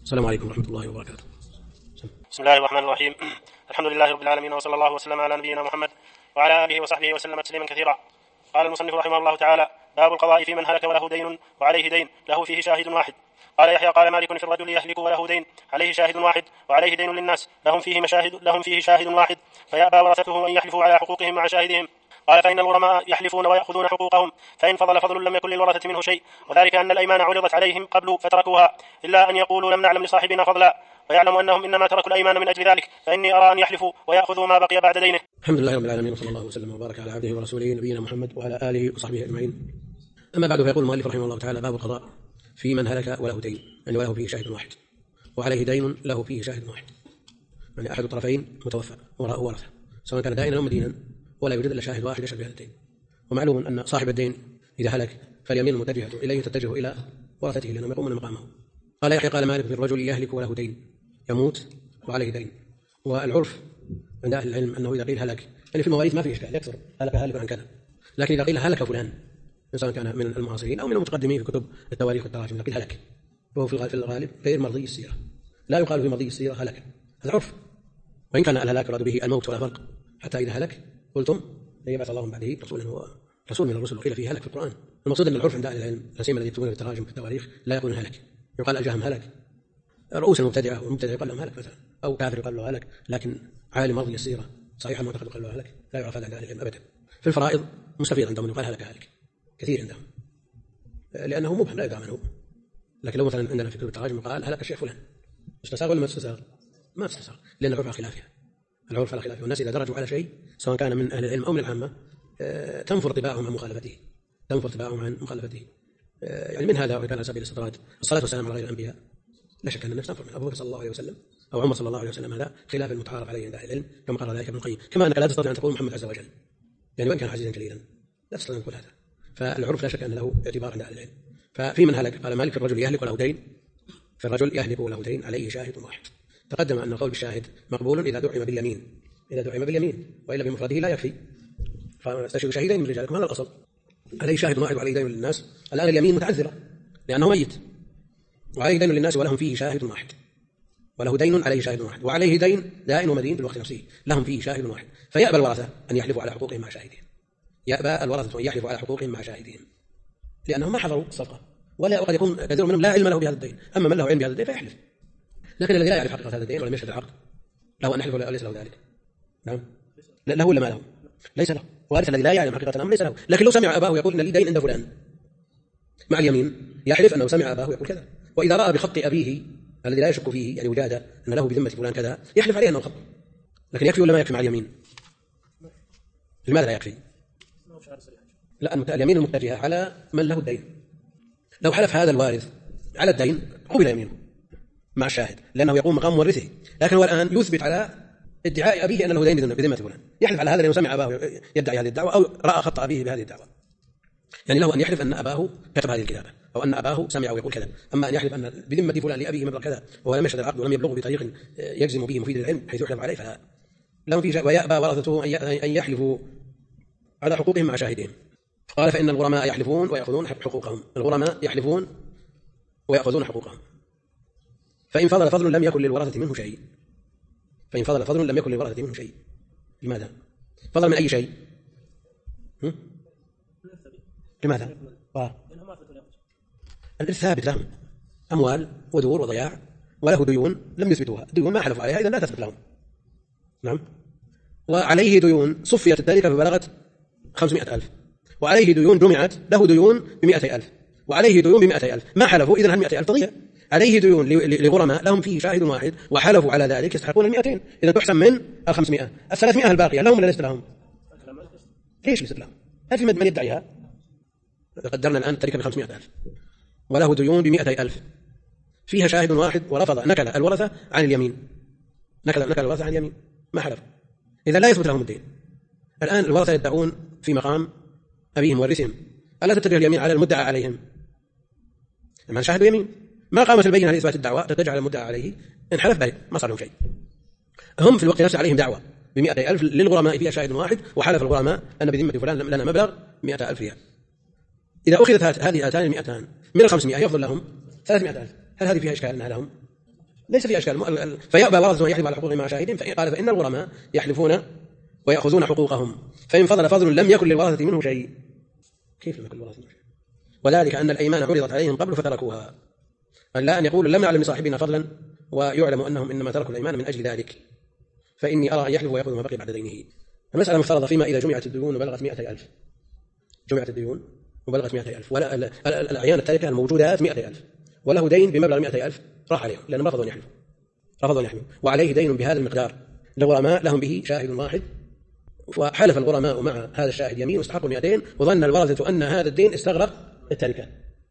السلام عليكم ورحمة الله وبركاته. بسم الله الرحمن الرحيم. الحمد لله رب العالمين، وصلى الله وسلم على نبينا محمد وعلى آله وصحبه وسلم تسليما كثيرا. قال المصنف رحمه الله تعالى: باب القضاء في من هلك وله دين وعليه دين له فيه شاهد واحد. قال يحيى: قال مالك: في الرجل يهلك وله دين عليه شاهد واحد وعليه دين للناس لهم فيه شاهد واحد، فيأبى ورثته أن يحلفوا على حقوقهم مع شاهدهم. قال: فإن الغرماء يحلفون ويأخذون حقوقهم، فإن فضل لم يكن للورثة منه شيء، وذلك أن الأيمان عرضت عليهم قبل فتركوها، إلا أن يقولوا لم نعلم لصاحبنا فضلا، ويعلم أنهم إنما تركوا الأيمان من أجل ذلك، فإني أرى أن يحلفوا ويأخذوا ما بقي بعد دينه. الحمد لله رب العالمين، وصلى الله وسلم وبارك على عبده ورسوله نبينا محمد وعلى آله وصحبه أجمعين. أما بعد، فيقول المؤلف رحمه الله تعالى: باب القضاء في من هلك وله دين، يعني وله فيه شاهد واحد وعليه دين له فيه شاهد واحد، يعني أحد الطرفين متوفى وراءه ورثة، سواء كان دائنا أو مدينا، ولا يوجد إلا شاهد واحد يشهد بهذا الدين. ومعلوم أن صاحب الدين إذا هلك فاليمين المتجهة إليه تتجه إلى ورثته لأنهم يقومون مقامه. قال يحيى: قال مالك: في الرجل يهلك وله دين، يموت وعليه دين. والعرف عند أهل العلم أنه إذا قيل هلك، يعني في المواريث ما فيه إشكال، يكثر هلك هالك عن كذا، لكن إذا قيل هلك فلان، سواء كان من المعاصرين أو من المتقدمين في كتب التواريخ والتراجم، إذا قيل هلك وهو في الغالب غير مرضي السيرة، لا يقال في مرضي السيرة هلك، هذا عرف. وإن كان الهلاك يراد به الموت ولا فرق، حتى إذا هلك قلتم لن يبعث الله من بعده رسولا هو رسول من الرسل، وقيل فيه هلك في القرآن. المقصود أن العرف عند أهل العلم، لا سيما الذي يكتبون في التراجم في التواريخ، لا يقولون هلك، يقال الجهم هلك، رؤوس المبتدعة والمبتدع يقال لهم هلك مثلا، أو كافر يقال له هلك، لكن عالم مرضي السيرة صحيح المعتقد يقال له هلك، لا يعرف هذا عند أهل العلم أبدا. في الفرائض مستفيض عندهم يقال هلك هالك كثير عندهم، لأنه مبهم لا يدعى منه. لكن لو مثلا عندنا في كتب التراجم قال هلك الشيخ فلان، استساغ ولا ما استساغ؟ ما استساغ، لأن العرف على خلافها، العرف على خلافه، والناس إذا درجوا على شيء سواء كان من أهل العلم أو من العامة تنفر طباعهم عن مخالفته، يعني من هذا وكان على سبيل الاستطراد الصلاة والسلام على غير الأنبياء، لا شك أن النفس تنفر من أبو بكر صلى الله عليه وسلم أو عمر صلى الله عليه وسلم، هذا خلاف المتعارف عليه عند أهل العلم، كما قال ذلك ابن القيم. كما أنك لا تستطيع أن تقول محمد عز وجل، يعني وإن كان عزيزا جليلا لا تستطيع أن تقول هذا، فالعرف لا شك أن له اعتبار عند أهل العلم. ففي من هلك قال مالك: في الرجل يهلك وله دين، في الرجل يهلك وله دين عليه شاهد واحد. تقدم أن القول بالشاهد مقبول إذا دعم باليمين، وإلا بمفرده لا يكفي، فاستشهدوا شهيدين من رجالكم، هذا الأصل. عليه شاهد واحد وعليه دين للناس، الآن اليمين متعذرة لأنه ميت، وعليه دين للناس ولهم فيه شاهد واحد، وله دين عليه شاهد واحد، وعليه دين دائن ومدين في الوقت نفسه، لهم فيه شاهد واحد. فيأبى الورثة أن يحلفوا على حقوقهم مع شاهدهم، لأنهم ما حضروا الصدقة، وقد يكون كثير منهم لا علم له بهذا الدين، أما من له علم بهذا الدين فيحلف. لكن الذي لا يعرف حقيقة هذا الدين ولم يشهد العقد له أن يحلف ولا ليس له ذلك؟ نعم، له ولا ما له؟ ليس له. وارث الذي لا يعلم حقيقة الأمر ليس له. لكن لو سمع أباه يقول إن لي دين عند فلان، مع اليمين يحلف أنه سمع أباه يقول كذا، وإذا رأى بخط أبيه الذي لا يشك فيه، يعني وجاده أن له بذمة فلان كذا، يحلف عليه أنه خط. لكن يكفي ولا ما يكفي مع اليمين؟ لماذا لا يكفي؟ لأن اليمين المتجهة على من له الدين. لو حلف هذا الوارث على الدين قبل يمينه مع الشاهد، لأنه يقوم مقام مورثه، لكن هو الآن يثبت على ادعاء أبيه أن له دين بذمة فلان، يحلف على هذا لأنه سمع أباه يدعي هذه الدعوة، أو رأى خط أبيه بهذه الدعوة. يعني له أن يحلف أن أباه كتب هذه الكتابة، أو أن أباه سمع ويقول كذا. أما أن يحلف أن بذمة فلان لأبيه مبلغ كذا وهو لم يشهد العقد ولم يبلغه بطريق يجزم به مفيد العلم حيث يحلف عليه، فلا لهم في شيء. ويأبى ورثته أن يحلفوا على حقوقهم مع شاهدهم. قال: فإن الغرماء يحلفون ويأخذون حقوقهم، الغرماء يحلفون ويأخذون حقوقهم، فإن فضل فضل لم يكن للورثة منه شيء. لماذا؟ فضل من أي شيء؟ لماذا؟ الإرث ثابت لهم، أموال ودور وضياع، وله ديون لم يثبتوها، ديون ما حلفوا عليها إذا لا تثبت لهم. نعم. وعليه ديون صفيت التركة فبلغت 500,000، وعليه ديون جمعت، له ديون ب100,000 وعليه ديون ب100,000، ما حلفوا إذن 100,000 تضيع. عليه ديون لغرماء لهم فيه شاهد واحد وحلفوا على ذلك يستحقون 200، إذا تحسن من 500. 300 الباقية لهم ولا ليس لهم؟ ليش ليس لهم؟ هل في من يدعيها؟ قدرنا الآن التركة ب500,000 وله ديون ب100,000، فيها شاهد واحد ورفض، نكل الورثة عن اليمين، ما حلف، إذا لا يثبت لهم الدين. الآن الورثة يدعون في مقام أبيهم ورثهم، ألا تتجه اليمين على المدعى عليهم؟ من شاهدوا يمين ما قامت البينة لإثبات الدعوة، تتجه على المدعى عليه، إن حلف بريء ما صار لهم شيء. هم في الوقت نفسه عليهم دعوة ب100,000 للغرماء فيها شاهد واحد، وحلف الغرماء أن بذمة فلان لنا مبلغ 100,000 ريال. إذا أخذت هذه 200 من 500 يفضل لهم 300,000، هل هذه فيها إشكال أنها لهم؟ ليس في أشكال. فيأبى الورثة أن يحلفوا على حقوقهم مع شاهدين، قال فإن الغرماء يحلفون ويأخذون حقوقهم، فإن فضل فضل لم يكن للورثة منه شيء. كيف لم يكن للورثة منه شيء؟ وذلك أن الأيمان عرضت عليهم قبل فتركوها، لا أن يقول لم نعلم لصاحبنا فضلا ويعلم أنهم إنما تركوا الأيمان من أجل ذلك، فإني أرى أن يحلف ويأخذ ما بقي بعد دينه. المسألة مفترضة فيما إذا جمعت الديون وبلغت 100,000. جمعت الديون وبلغت 100,000، ولا الأعيان التاركة الموجودات 100,000، وله دين بمبلغ 100,000 راح عليهم لأنهم رفضوا أن يحلفوا، وعليه دين بهذا المقدار. الغرماء لهم به شاهد واحد، وحلف الغرماء مع هذا الشاهد يمين واستحقوا 200، وظن الورثة أن هذا الدين استغرق التركة.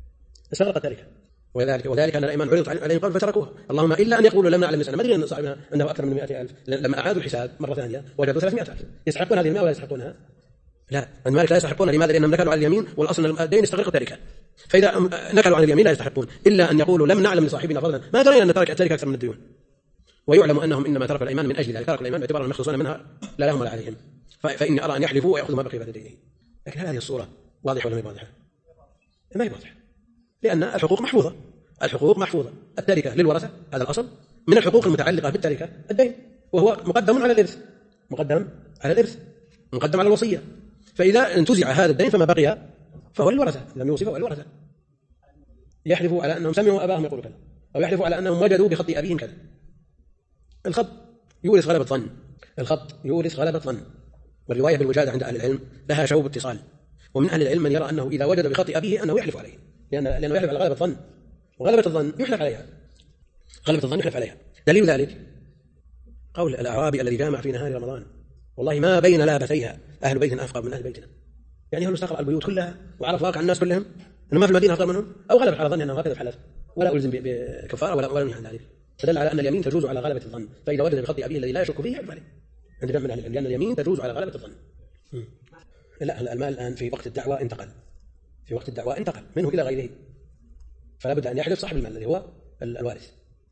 وذلك أن الأيمان عرضت عليهم قبل فتركوها، اللهم إلا أن يقولوا لم نعلم نسأل، ما أدري أن صاحبنا أنه أكثر من 100,000. لما أعادوا الحساب مرة ثانية وجدوا 300,000. يستحقون هذه المال ولا يستحقونها؟ لا، المالك لا يستحقون. لماذا؟ لأنهم نكلوا على اليمين، والأصل أن الدين يستغرق التركة، فإذا نكلوا عن اليمين لا يستحقون، إلا أن يقولوا لم نعلم لصاحبنا فضلا، ما درينا أن ترك التركة أكثر من الديون، ويعلم أنهم إنما تركوا الأيمان من أجل ذلك، تركوا الأيمان باعتبار أنهم يخلصون منها لا لهم ولا عليهم، فإني أرى أن يحلفوا ويأخذوا ما بقي بعد دينه. لكن هل هذه الصورة واضحة ولا ما واضحة؟ ما هي واضحة، لأن الحقوق محفوظة. التركة للورثة، هذا الأصل. من الحقوق المتعلقة بالتركة الدين، وهو مقدم على الإرث، مقدم على الوصية. فإذا انتزع هذا الدين فما بقي فهو للورثة، لم يوصف فهو للورثة. يحلفوا على أنهم سمعوا أباهم يقولوا كذا، أو يحلفوا على أنهم وجدوا بخط أبيهم كذا. الخط يورث غلبة الظن، والرواية بالوجادة عند أهل العلم لها شوب اتصال. ومن أهل العلم من يرى أنه إذا وجد بخط أبيه أنه يحلف عليه، لأنه يحلف على غلبة الظن، وغلبة الظن يحلف عليها. دليل ذلك قول الأعرابي الذي جامع في نهار رمضان: والله ما بين لابتيها أهل بيت أفقر من أهل بيتنا. يعني هو استقرأ البيوت كلها وعرف واقع الناس كلهم أنه ما في المدينة أفقر منهم، أو غلب على ظني أنه هكذا الحلف، ولا ألزم بكفارة ولا نهي عن ذلك. فدل على أن اليمين تجوز على غلبة الظن، فإذا وجد بخط أبيه الذي لا يشك فيه يحلف عليه عند جمع من أهل العلم، لأن اليمين تجوز على غلبة الظن. لا، المال الآن في وقت الدعوة انتقل منه إلى غيره، فلا بد أن يحلف صاحب المال الذي هو الوارث.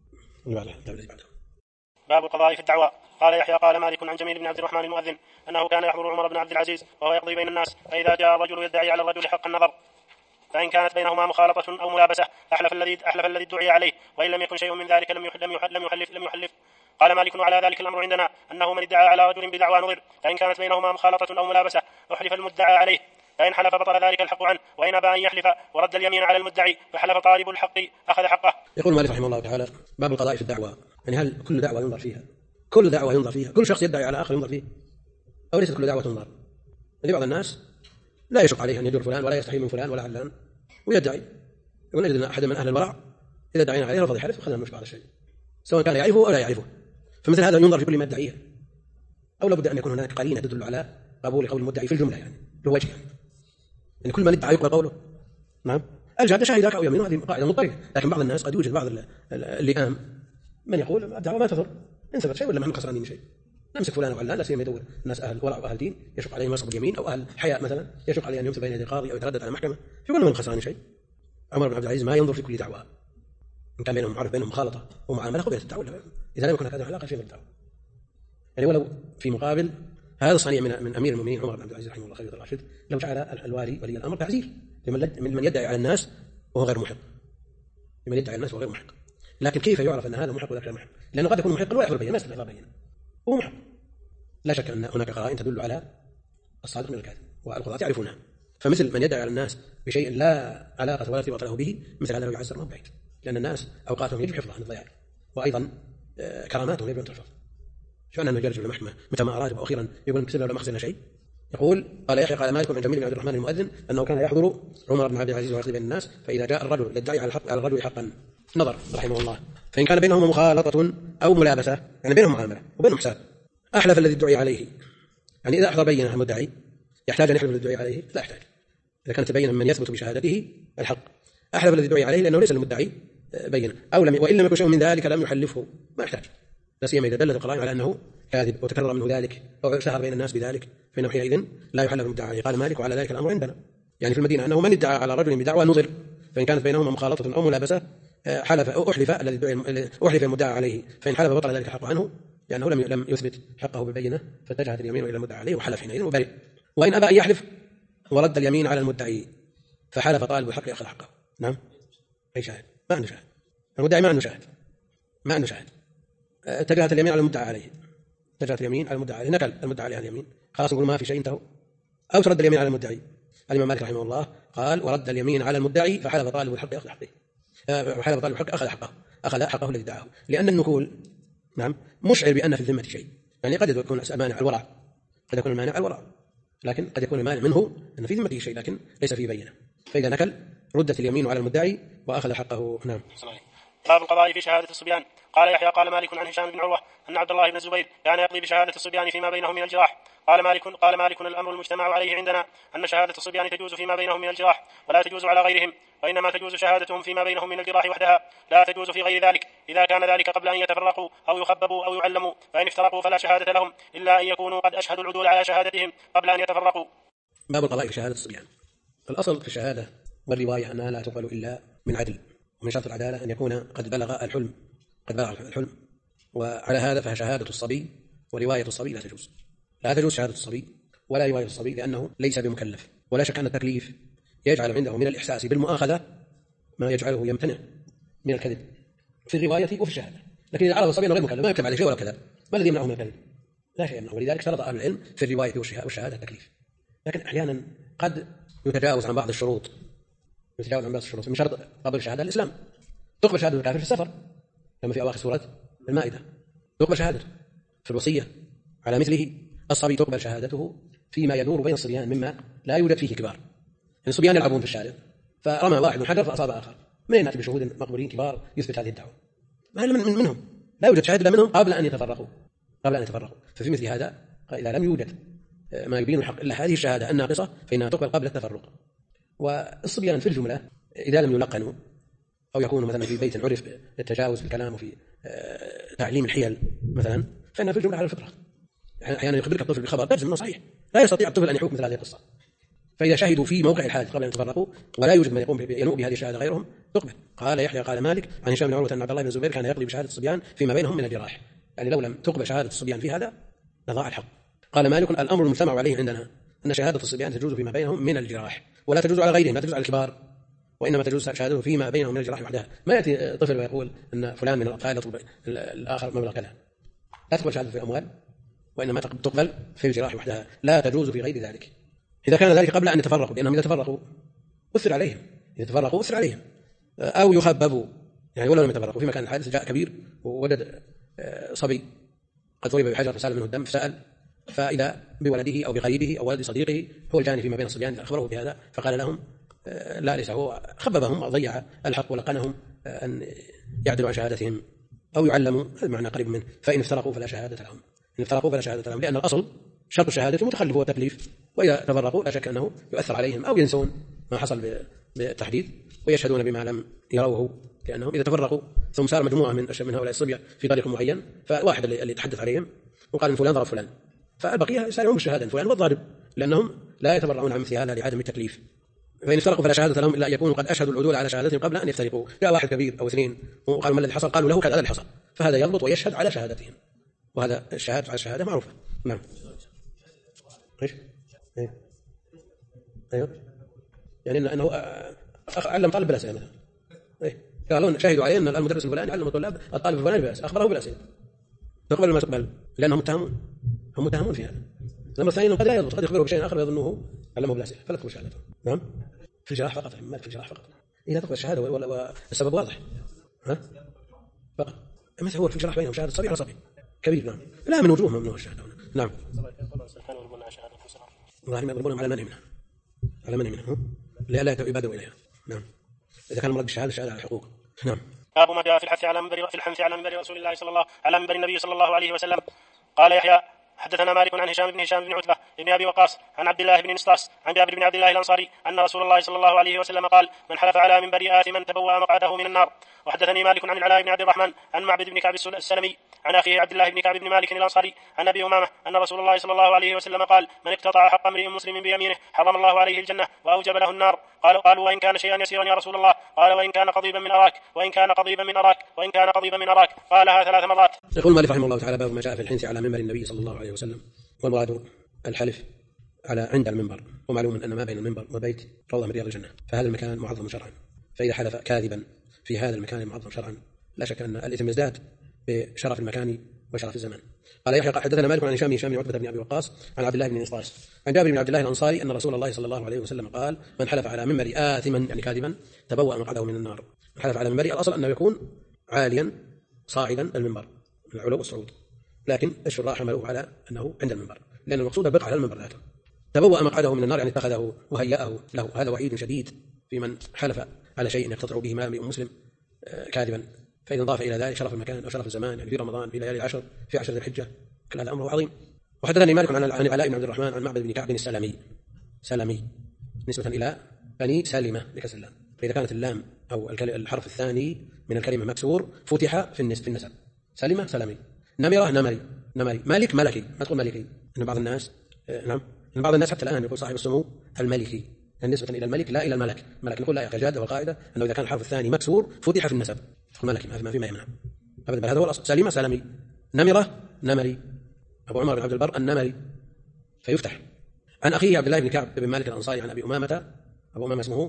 باب القضاء في الدعوى. قال يحيى قال مالك عن جميل بن عبد الرحمن المؤذن أنه كان يحضر عمر بن عبد العزيز وهو يقضي بين الناس، فإذا جاء الرجل يدعي على الرجل حق النظر، فإن كانت بينهما مخالطة أو ملابسة أحلف الذي ادعي عليه، وإن لم يكن شيء من ذلك لم يحلف. قال مالك على ذلك الأمر عندنا أنه من ادعى على رجل بدعوى نظر، فإن كانت بينهما مخالطة أو ملابسة أحلف المدعى عليه، فإن حلف بطل ذلك الحق عنه، وإن أبى أن يحلف ورد اليمين على المدعي فحلف طالب الحق أخذ حقه. يقول مالك رحمه الله تعالى: باب القضاء في الدعوى. يعني هل كل دعوة ينظر فيها؟ كل شخص يدعي على آخر ينظر فيه، أو ليست كل دعوة تنظر؟ بعض الناس لا يشق عليه أن يجر فلان، ولا يستحي من فلان ولا علان، ويدعي. ونجد أن أحد من أهل الورع إذا دعينا عليه رفض يحلف وخذنا المشبع هذا الشيء، سواء كان يعرفه أو لا يعرفه. فمثل هذا ينظر في كل ما يدعيه، أو لابد أن يكون هناك قرينة تدل على قبول قول المدعي في الجملة، يعني له وجه، يعني كل من ادعى يقبل قوله. نعم، الجهاد شاهدك أو يمينه، هذه قاعدة مضطردة. لكن بعض الناس قد يوجد بعض اللئام من يقول الدعوة ما تضر، إن ثبت شيء ولا ما خسرانين من شيء، نمسك فلان وعلان، لا سيما يدور الناس أهل ورع وأهل دين يشق عليهم نصب اليمين، أو أهل حياء مثلا يشق عليه أن يمثل بين يدي قاضي أو يتردد على محكمة، يقول من خسران شيء. عمر بن عبد العزيز ما ينظر في كل دعوة، إن كان بينهم معرف بينهم مخالطة ومعاملة قبلت الدعوة، إذا لم يكن هكذا علاقة شيء بالدعوة. يعني ولو في مقابل هذا الصنيع من أمير المؤمنين عمر بن عبد العزيز رحمه الله خليفة الراشد، لو جعل الوالي ولي الأمر تعزير لمن يدعي على الناس وهو غير محق، لكن كيف يعرف أن هذا محق وذاك غير محق؟ لأنه قد يكون محقا ولا يحضر بينه، ما يستطيع بينه، هو محق. لا شك أن هناك قرائن تدل على الصادق من الكاذب، والقضاة يعرفونها. فمثل من يدعي على الناس بشيء لا علاقة ولا ارتباط له به، مثل هذا لو يعزر ما بعيد، لأن الناس أوقاتهم يجب حفظها عن الضياع، وأيضا كراماتهم يجب أن تحفظ. شو أنه يجلس في المحكمة متى ما أراد، وأخيرا يقول كسبنا ولا ما خسرنا شيء. يقول قال يحيى قال مالك عن جميل بن عبد الرحمن المؤذن أنه كان يحضر عمر بن عبد العزيز ويقضي بين الناس، فإذا جاء الرجل يدعي على الرجل حقا نظر رحمه الله، فإن كان بينهما مخالطة أو ملابسة، يعني بينهم معاملة وبينهم حساب، أحلف الذي ادعي عليه. يعني إذا أحضر بينة المدعي يحتاج أن يحلف الذي ادعي عليه؟ لا يحتاج، إذا كانت تبين من يثبت بشهادته الحق أحلف الذي ادعي عليه، لأنه ليس المدعي بينة، وإن لم يكن شيء من ذلك لم يحلفه، ما يحتاج، لا سيما إذا دلت القرائن على أنه كاذب وتكرر منه ذلك أو شهر بين الناس بذلك، فإنه حينئذ لا يحلف المدعى عليه. قال مالك وعلى ذلك الأمر عندنا، يعني في المدينة أنه من ادعى على رجل بدعوى نظر، فإن كانت بينهما مخالطة أو ملابسة حلف أو أحلف المدعى عليه، فإن حلف بطل ذلك الحق عنه، لأنه لم يثبت حقه بالبينة، فاتجهت اليمين إلى المدعى عليه وحلف حينئذ وبرئ. وإن أبى أن يحلف ورد اليمين على المدعي فحلف طالب الحق أخذ حقه. نعم، أي شاهد؟ ما عنده شاهد، المدعي ما عنده شاهد، ما عنده شاهد، اتجهت اليمين على المدعى عليه، اتجهت اليمين على المدعى عليه، نكل المدعى عليه عن اليمين، خلاص نقول ما في شيء انتهوا، أو ترد اليمين على المدعي. الإمام مالك رحمه الله قال ورد اليمين على المدعي فحلف طالب الحق أخذ حقه، فحلف طالب الحق أخذ حقه الذي ادعاه، لأن النكول نعم مشعر بأن في الذمة شيء، يعني قد يكون مانع الورع، قد يكون المانع الورع، لكن قد يكون المانع منه أن في ذمته شيء لكن ليس فيه بينة، فإذا نكل ردت اليمين على المدعي وأخذ حقه. نعم. باب القضاء في شهادة الصبيان. قال يحيى قال مالك عن هشام بن عروة أن عبد الله بن الزبير كان يقضي بشهادة الصبيان فيما بينهم من الجراح. قال مالك الأمر المجتمع عليه عندنا أن شهادة الصبيان تجوز فيما بينهم من الجراح ولا تجوز على غيرهم، وإنما تجوز شهادتهم فيما بينهم من الجراح وحدها، لا تجوز في غير ذلك إذا كان ذلك قبل أن يتفرقوا أو يخببوا أو يعلموا، فإن افترقوا فلا شهادة لهم إلا أن يكونوا قد أشهدوا العدول على شهادتهم قبل أن يتفرقوا. باب القضاء في شهادة الصبيان. الأصل في الشهادة والرواية أنها لا تقبل إلا من عدل، ومن شرط العدالة أن يكون قد بلغ الحلم، وعلى هذا فشهادة الصبي ورواية الصبي لا تجوز شهادة الصبي ولا رواية الصبي، لأنه ليس بمكلف، ولا شك أن التكليف يجعل عنده من الإحساس بالمؤاخذة ما يجعله يمتنع من الكذب في الرواية وفي الشهادة. لكن إذا عرض الصبي أنه غير مكلف ما يكتب عليه شيء ولا كذب، ما الذي يمنعه من الكذب؟ لا شيء يمنعه، ولذلك شرط أهل العلم في الرواية والشهادة التكليف. لكن أحيانا قد يتجاوز عن بعض الشروط، من شرط قبل الشهادة الإسلام. تقبل شهادة الكافر في السفر كما في أواخر سورة المائدة، تقبل شهادته في الوصية على مثله. الصبي تقبل شهادته فيما يدور بين الصبيان مما لا يوجد فيه كبار، يعني الصبيان يلعبون في الشارع فرمى واحد حجر فأصاب آخر، من نأتي بشهود مقبولين كبار يثبت هذه الدعوة؟ ما منهم لا يوجد شاهد منهم قبل أن يتفرقوا. ففي مثل هذا إذا لم يوجد ما يبين الحق إلا هذه الشهادة الناقصة فإنها تقبل قبل التفرق. والصبيان في الجملة إذا لم يلقنوا أو يكونوا مثلا في بيت عرف التجاوز في الكلام وفي تعليم الحيل مثلا، فإنها في الجملة على الفطرة. يعني أحيانا يخبرك الطفل بخبر تجزم أنه صحيح، لا يستطيع الطفل أن يحوك مثل هذه القصة، فإذا شهدوا في موقع الحادث قبل أن يتفرقوا ولا يوجد من ينوء بهذه الشهادة غيرهم تقبل. قال يحيى قال مالك عن هشام بن عروة أن عبد الله بن الزبير كان يقضي بشهادة الصبيان فيما بينهم من الجراح، يعني لو لم تقبل شهادة الصبيان في هذا لضاع الحق. قال مالك الأمر المجتمع عليه عندنا أن شهادة الصبيان تجوز فيما بينهم من الجراح ولا تجوز على غيرهم، لا تجوز على الكبار، وإنما تجوز شهادته فيما بينهم من الجراح وحدها. ما يأتي طفل ويقول أن فلان من الأطفال يطلب الآخر مبلغ كذا، لا تقبل شهادته في الأموال، وإنما تقبل في الجراح وحدها، لا تجوز في غير ذلك إذا كان ذلك قبل أن يتفرقوا، لأنهم إذا تفرقوا أثر عليهم، أو يخببوا، يعني ولا لم يتفرقوا في مكان الحادث جاء كبير ووجد صبي قد ضرب بحجر فسال منه الدم فسأل، فإذا بولده أو بقريبه أو ولد صديقه هو الجاني فيما بين الصبيان أخبره بهذا فقال لهم لا ليس هو، خببهم وضيع الحق ولقنهم أن يعدلوا عن شهادتهم أو يعلموا، هذا معنى قريب منه. فإن افترقوا فلا شهادة لهم، لأن الأصل شرط الشهادة المتخلف هو التكليف، وإذا تفرقوا لا شك أنه يؤثر عليهم أو ينسون ما حصل بالتحديد ويشهدون بما لم يروه، لأنهم إذا تفرقوا ثم صار مجموعة من هؤلاء الصبية في طريق معين، فواحد اللي يتحدث عليهم وقال إن فلان ضرب فلان، فالبقية يسارعون بالشهادة فلان والضارب، لأنهم لا يتبرعون عن مثل هذا لعدم التكليف. فإن افترقوا فلا شهادة لهم إلا أن يكونوا قد أشهدوا العدول على شهادتهم قبل أن يفترقوا. جاء واحد كبير أو اثنين وقالوا ما الذي حصل؟ قالوا له كذا الذي حصل، فهذا يضبط ويشهد على شهادتهم، وهذا الشهادة على الشهادة معروفة. نعم. أيوه يعني أنه علم طالب بالأسئلة مثلا، قالون شهدوا عليه أن المدرس الفلاني علم الطلاب الطالب الفلاني بالأسئلة، أخبره بالأسئلة، تقبل ما تقبل لأنهم متهمون في هذا. الأمر الثاني قد لا يضبط، قد يخبره بشيء آخر يظنه علمه بالأسئلة فلا تقبل شهادته. نعم في الجراح فقط، ما في الجراح فقط إذا تقبل الشهادة والسبب واضح فقط. مثل هو في الجراح بينهم شهادة صبي على صبي كبير، نعم لا من وجوه ممنوع الشهادة. نعم والله ما يضربونهم على منع منها لا يبادروا إليها. نعم إذا كان مراد بالشهادة على الحقوق. نعم. باب ما جاء في الحث على منبر رسول الله على منبر النبي صلى الله عليه وسلم. قال يحيى حدثنا مالك عن هشام بن عتبة بن أبي وقاص عن عبد الله بن نسطاس عن جابر بن عبد الله الأنصاري أن رسول الله صلى الله عليه وسلم قال من حلف على منبر آثما تبوأ مقعده من النار. وحدثني مالك عن العلاء بن عبد الرحمن عن معبد بن كعب السلمي عن أخيه عبد الله بن كعب بن مالك الأنصاري عن أبي أمامة أن رسول الله صلى الله عليه وسلم قال من اقتطع حق امرئ مسلم بيمينه حرم الله عليه الجنة وأوجب له النار. قالوا وإن كان شيئا يسيرا يا رسول الله؟ قال وإن كان قضيبا من أراك قالها 3 مرات. يقول مالك رحمه الله تعالى باب ما جاء في الحنث على منبر النبي صلى الله عليه وسلم. والمراد الحلف عند المنبر، ومعلوم أن ما بين المنبر وبيت روضة من رياض الجنة، فهذا المكان معظم شرعا، فإذا حلف كاذبا في هذا المكان المعظم شرعا لا شك أن الإثم يزداد بشرف المكان وشرف الزمان. قال يحيى حدثنا مالك عن هشام بن عتبة بن أبي وقاص عن عبد الله بن نصاص عن جابر بن عبد الله الأنصاري أن رسول الله صلى الله عليه وسلم قال: من حلف على منبر آثما يعني كاذبا تبوأ مقعده من النار. من حلف على منبر الأصل أنه يكون عاليا صاعدا المنبر، العلو والصعود، لكن الشراح حملوه على أنه عند المنبر، لأن المقصود البقعة على المنبر ذاته. تبوأ مقعده من النار يعني اتخذه وهيأه له. هذا وعيد شديد في من حلف على شيء يقتطع به مال مسلم كاذبا. فإذا ضاف إلى ذلك شرف المكان أو شرف الزمان، يعني في رمضان، في ليالي العشر، في 10 ذي الحجة، كل هذا أمره عظيم. وحدثني مالك عن العلاء بن عبد الرحمن عن معبد بن كعب السلمي نسبة إلى بني سالمة بكسر اللام. فإذا كانت اللام أو الحرف الثاني من الكلمة مكسور فتح في النسب. سلمة سلمي، نمرة نمري، مالك ملكي. ما تقول ملكي، إن بعض الناس إن بعض الناس حتى الآن يقول صاحب السمو الملكي نسبة إلى الملك لا إلى الملك. ملك نقول لا يا أخي، الجادة والقاعدة أنه إذا كان الحرف الثاني مكسور فتح في النسب، تقول ملكي، ما فيما يمنع أبدا، بل هذا هو الأصل. سلمة سلمي، نمرة نمري، أبو عمر بن عبد البر النمري فيفتح. عن أخيه عبد الله بن كعب بن مالك الأنصاري عن أبي أمامة، أبو أمامة اسمه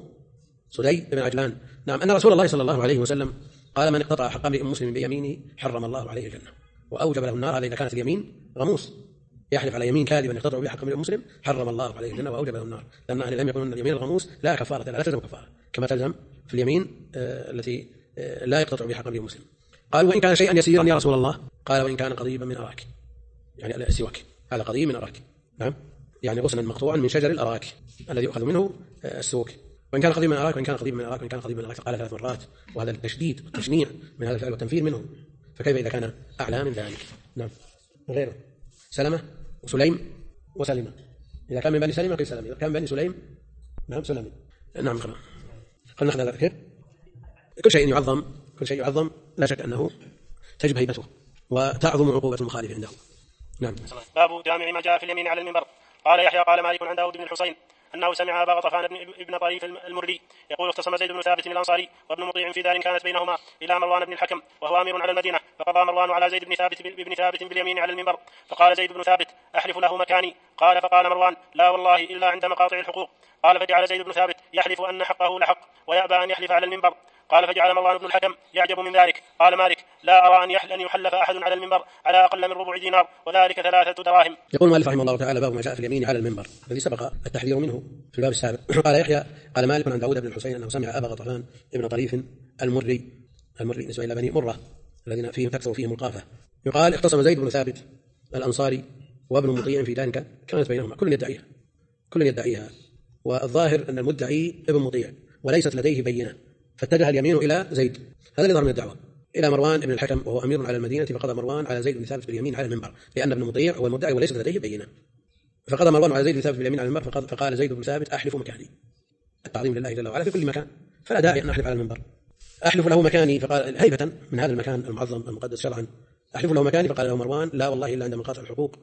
سدي بن عجلان، نعم، أن رسول الله صلى الله عليه وسلم قال: من اقتطع حق امرئ مسلم بيمينه حرم الله عليه الجنة وأوجب له النار. هذا إذا كانت اليمين غموس، يحلف على يمين كاذبا يقتطع به حق امرئ مسلم حرم الله عليه الجنة وأوجب له النار، لأن أهل العلم يقولون أن اليمين الغموس لا كفارة، لا تلزم كفارة كما تلزم في اليمين التي لا يقتطع به حق امرئ مسلم. قال: وإن كان شيئا يسيرا يا رسول الله؟ قال: وإن كان قضيبا من أراك، يعني السواك، هذا قضيب من أراك، نعم، يعني غصنا مقطوعا من شجر الأراك الذي يؤخذ منه السوك. وإن كان قضيب من أراك، وإن كان قضيب من أراك، وإن كان قضيب من أراك، فقال 3 مرات، وهذا التشديد والتشنيع من هذا الفعل والتنفير منه، فكيف إذا كان أعلى من ذلك؟ نعم، غيره سلمة وسليم وسلمة، إذا كان من بني سلمة قيل سلمة، إذا كان من بني سليم نعم سلمي. نعم، خلنا نأخذ هذا الذكر. كل شيء يعظم لا شك أنه تجب هيبته وتعظم عقوبة المخالف عنده. نعم. باب جامع ما جاء في اليمين على المنبر. قال يحيى قال مالك عن داود بن الحسين أنه سمع أبا غطفان ابن طريف المري يقول: اختصم زيد بن ثابت الأنصاري وابن مطيع في دار كانت بينهما إلى مروان بن الحكم وهو أمير على المدينة، فقضى مروان على زيد بن ثابت باليمين على المنبر، فقال زيد بن ثابت: أحلف له مكاني؟ قال: فقال مروان: لا والله إلا عند مقاطع الحقوق. قال: فجعل زيد بن ثابت يحلف أن حقه لحق ويأبى أن يحلف على المنبر. قال: فجعل مروان بن الحكم يعجب من ذلك. قال مالك: لا أرى أن يحلف أحد على المنبر على أقل من ربع دينار، وذلك 3 دراهم. يقول المؤلف رحمه الله تعالى: باب ما جاء في اليمين على المنبر، الذي سبق التحذير منه في الباب السابق. قال يحيى قال مالك عن داود بن الحسين أنه سمع أبا غطفان ابن طريف المري نسبة إلى بني مرة الذين فيهم تكثر فيهم القافة، يقال: اختصم زيد بن ثابت الأنصاري وابن مطيع في دار كانت بينهما، كل يدعيها، والظاهر أن المدعي ابن مطيع وليست لديه بينة، فاتجه اليمين إلى زيد، هذا اللي ظهر من الدعوة، إلى مروان بن الحكم وهو أمير على المدينة، فقضى مروان على زيد بن ثابت باليمين على المنبر، لأن ابن مطيع هو المدعي وليست لديه بينة، فقضى مروان على زيد بن ثابت باليمين على المنبر، فقال زيد بن ثابت: أحلف مكاني، التعظيم لله جل وعلا في كل مكان، فلا داعي أن أحلف على المنبر، أحلف له مكاني. فقال هيبة من هذا المكان المعظم المقدس شرعا: أحلف له مكاني. فقال له مروان: لا والله إلا عند مقاطع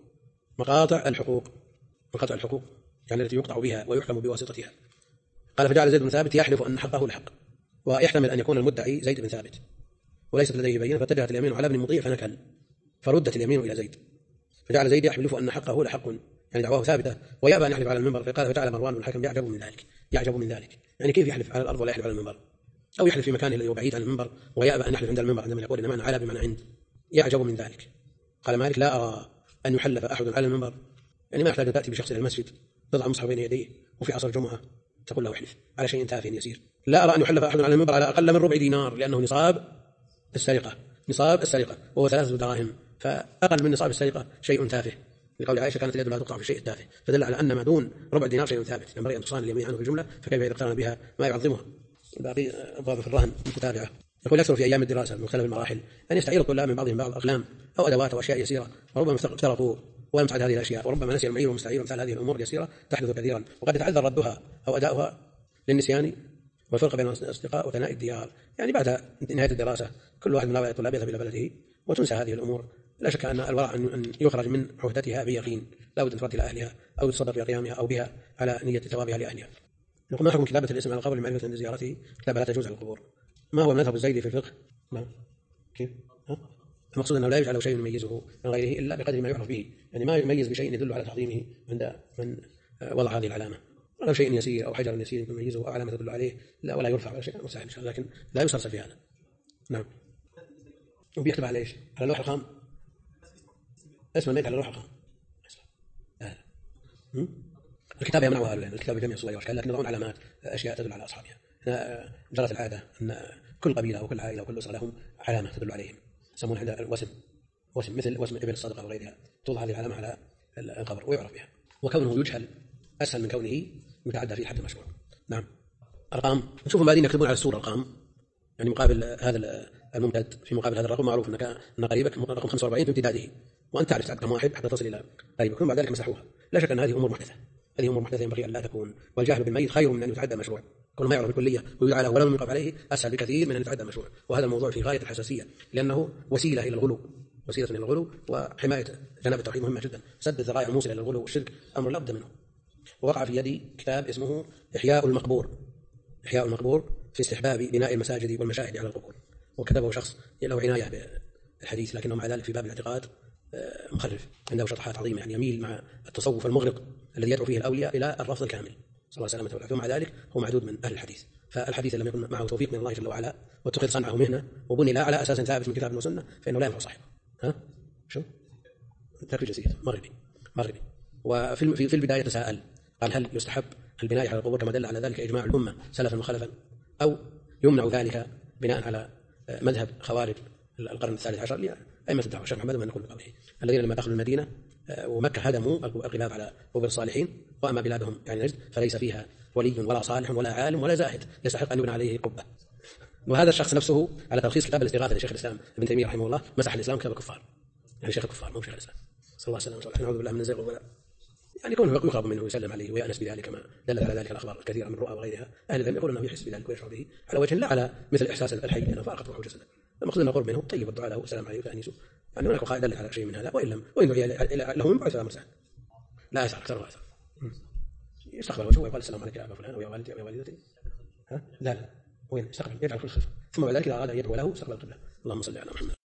الحقوق يعني التي يقطع بها ويحكم بواسطتها. قال: فجعل زيد بن ثابت يحلف أن حقه لحق، ويحتمل أن يكون المدعي زيد بن ثابت وليست لديه بينة، فاتجهت اليمين على ابن مطيع فنكل، فردت اليمين إلى زيد، فجعل زيد يحلف أن حقه لحق، يعني دعواه ثابتة، ويأبى أن يحلف على المنبر. فقال: فجعل مروان بن الحكم يعجب من ذلك، يعني كيف يحلف على الأرض ولا يحلف على المنبر، أو يحلف في مكانه الذي هو بعيد عن المنبر ويأبى أن يحلف عند المنبر، عندما يقول إنما أنا على بمعنى عند، يعجب من ذلك. قال مالك: لا أرى أن يحلف أحد على المنبر، يعني ما يحتاج أن تأتي بشخص إلى المسجد تضع مصحف بين يديه وفي عصر الجمعة تقول له احلف على شيء تافه يسير. لا أرى أن يحلف أحد على المنبر على أقل من ربع دينار، لأنه نصاب السرقة وهو 3 دراهم، فأقل من نصاب السرقة شيء تافه، لقول عائشة: كانت اليد لا تقطع في الشيء التافه، فدل على أن ما دون ربع دينار شيء ثابت، ينبغي أن تصان اليمين عنه في الجملة، فكيف إذا اقترن بها ما يعظمها. الباقي الضابط في الرهن المتابعة. يقول: أكثر في أيام الدراسة بمختلف المراحل أن يستعير الطلاب من بعضهم بعض أقلام أو أدوات وأشياء يسيرة، وربما افترقوا ولم تعد هذه الأشياء، وربما نسي المعير والمستعير، مثل هذه الأمور اليسيرة تحدث كثيرا، وقد يتعذر ردها أو أداؤها للنسيان والفرق بين الأصدقاء وثناء الديار، يعني بعد نهاية الدراسة كل واحد من الطلاب يذهب إلى بلده وتنسى هذه الأمور. لا شك أن الورع أن يخرج من عهدتها بيقين، لا بد أن ترد إلى أهلها أو يتصدق بقيامها أو بها على نية ثوابها لأهلها. نقول: ما حكم كتابة الاسم على القبر لمعرفة عند زيارته؟ كتابة لا تجوز على القبور. ما هو مذهب الزيدي في الفقه؟ ما كيف؟ المقصود أنه لا يجعل شيء يميزه من غيره إلا بقدر ما يعرف به، يعني ما يميز بشيء يدل على تعظيمه عند من وضع هذه العلامة، ولو شيء يسير أو حجر يسير يميزه أو علامة تدل عليه لا ولا يرفع ولا شيء مسهل، لكن لا يسرسل في هذا. نعم. وبيكتب على ايش؟ على لوح الخام، اسم الميت على لوح الخام. الكتاب يمنعها العلماء، الكتاب بجميع صوره واشكال، لكن يضعون علامات اشياء تدل على اصحابها. جرت العاده ان كل قبيله وكل عائله وكل اسره لهم علامه تدل عليهم، يسمون عندها الوسم، مثل وسم ابل الصدقه وغيرها، توضع هذه العلامه على القبر ويعرف بها. وكونه يجهل اسهل من كونه يتعدى في حد المشروع. نعم. ارقام، نشوف بعدين يكتبون على السور ارقام، يعني مقابل هذا الممتد في مقابل هذا الرقم، معروف ان قريبك رقم 45 في امتداده، وانت تعرف تعد كم واحد حتى تصل الى قريبك، ثم بعد ذلك مسحوها. لا شك ان هذه امور محدثه، هذه امور محدثه ينبغي ان لا تكون، والجهل بالميت خير من ان يتعدى المشروع. كل ما يعرف بالكليه ويدعى له ولم يقف عليه اسهل بكثير من ان يتعدى المشروع. وهذا الموضوع في غايه الحساسيه، لانه وسيله الى الغلو، وسيله الى الغلو، وحمايه جناب التوحيد مهمه جدا. سد الذرائع الموصله الى الغلو والشرك امر لا بد منه. ووقع في يدي كتاب اسمه إحياء المقبور، إحياء المقبور في استحباب بناء المساجد والمشاهد على القبور، وكتبه شخص له عناية بالحديث، لكنه مع ذلك في باب الاعتقاد مخرف، عنده شطحات عظيمة، يعني يميل مع التصوف المغرق الذي يدعو فيه الأولياء إلى الرفض الكامل، صلى الله عليه وسلم، ومع ذلك هو معدود من أهل الحديث. فالحديث لم يكن معه توفيق من الله جل وعلا واتخذ صنعه مهنة وبني لا على أساس ثابت من كتاب وسنة، فإنه لا ينفع صاحبه. شو؟ ترك جزئية مغربي. وفي البداية تساءل، قال هل يستحب البناء على القبور كما دل على ذلك إجماع الأمة سلفا وخلفا، أو يمنع ذلك بناء على مذهب خوارج القرن الثالث عشر لأئمة الدعوة الشيخ محمد ومن يقول بقوله، الذين لما دخلوا المدينة ومكة هدموا القباب على قبور الصالحين، وأما بلادهم يعني نجد فليس فيها ولي ولا صالح ولا عالم ولا زاهد يستحق أن يبنى عليه قبة. وهذا الشخص نفسه على تلخيص كتاب الاستغاثة لشيخ الإسلام ابن تيمية رحمه الله مسح الإسلام كتاب الكفار، يعني شيخ الكفار مو شيخ الإسلام، صلى الله عليه وسلم. نعوذ بالله من الزيغ والضلال، يعني كونه يخاف منه ويسلم عليه ويأنس بذلك كما دلت على ذلك الأخبار الكثيرة من رؤى وغيرها. أهل العلم يقول أنه يحس بذلك ويشعر به على وجه لا على مثل إحساس الحي لأنه فارقت روحه جسده. المقصود أنه قرب منه طيب الدعاء له والسلام عليه وتأنيسه، يعني هناك قاعدة دلت على شيء من هذا، وإن دعي له من بعد فلا مرسل، لا يسأل أكثر وأكثر، يستقبل وجهه ويقال السلام عليك يا أبا فلان أو يا والدي أو يا والدتي، لا وين يستقبل يجعل كل خلفه، ثم بعد ذلك إذا أراد أن يدعو له استقبل القبلة. اللهم صل على محمد.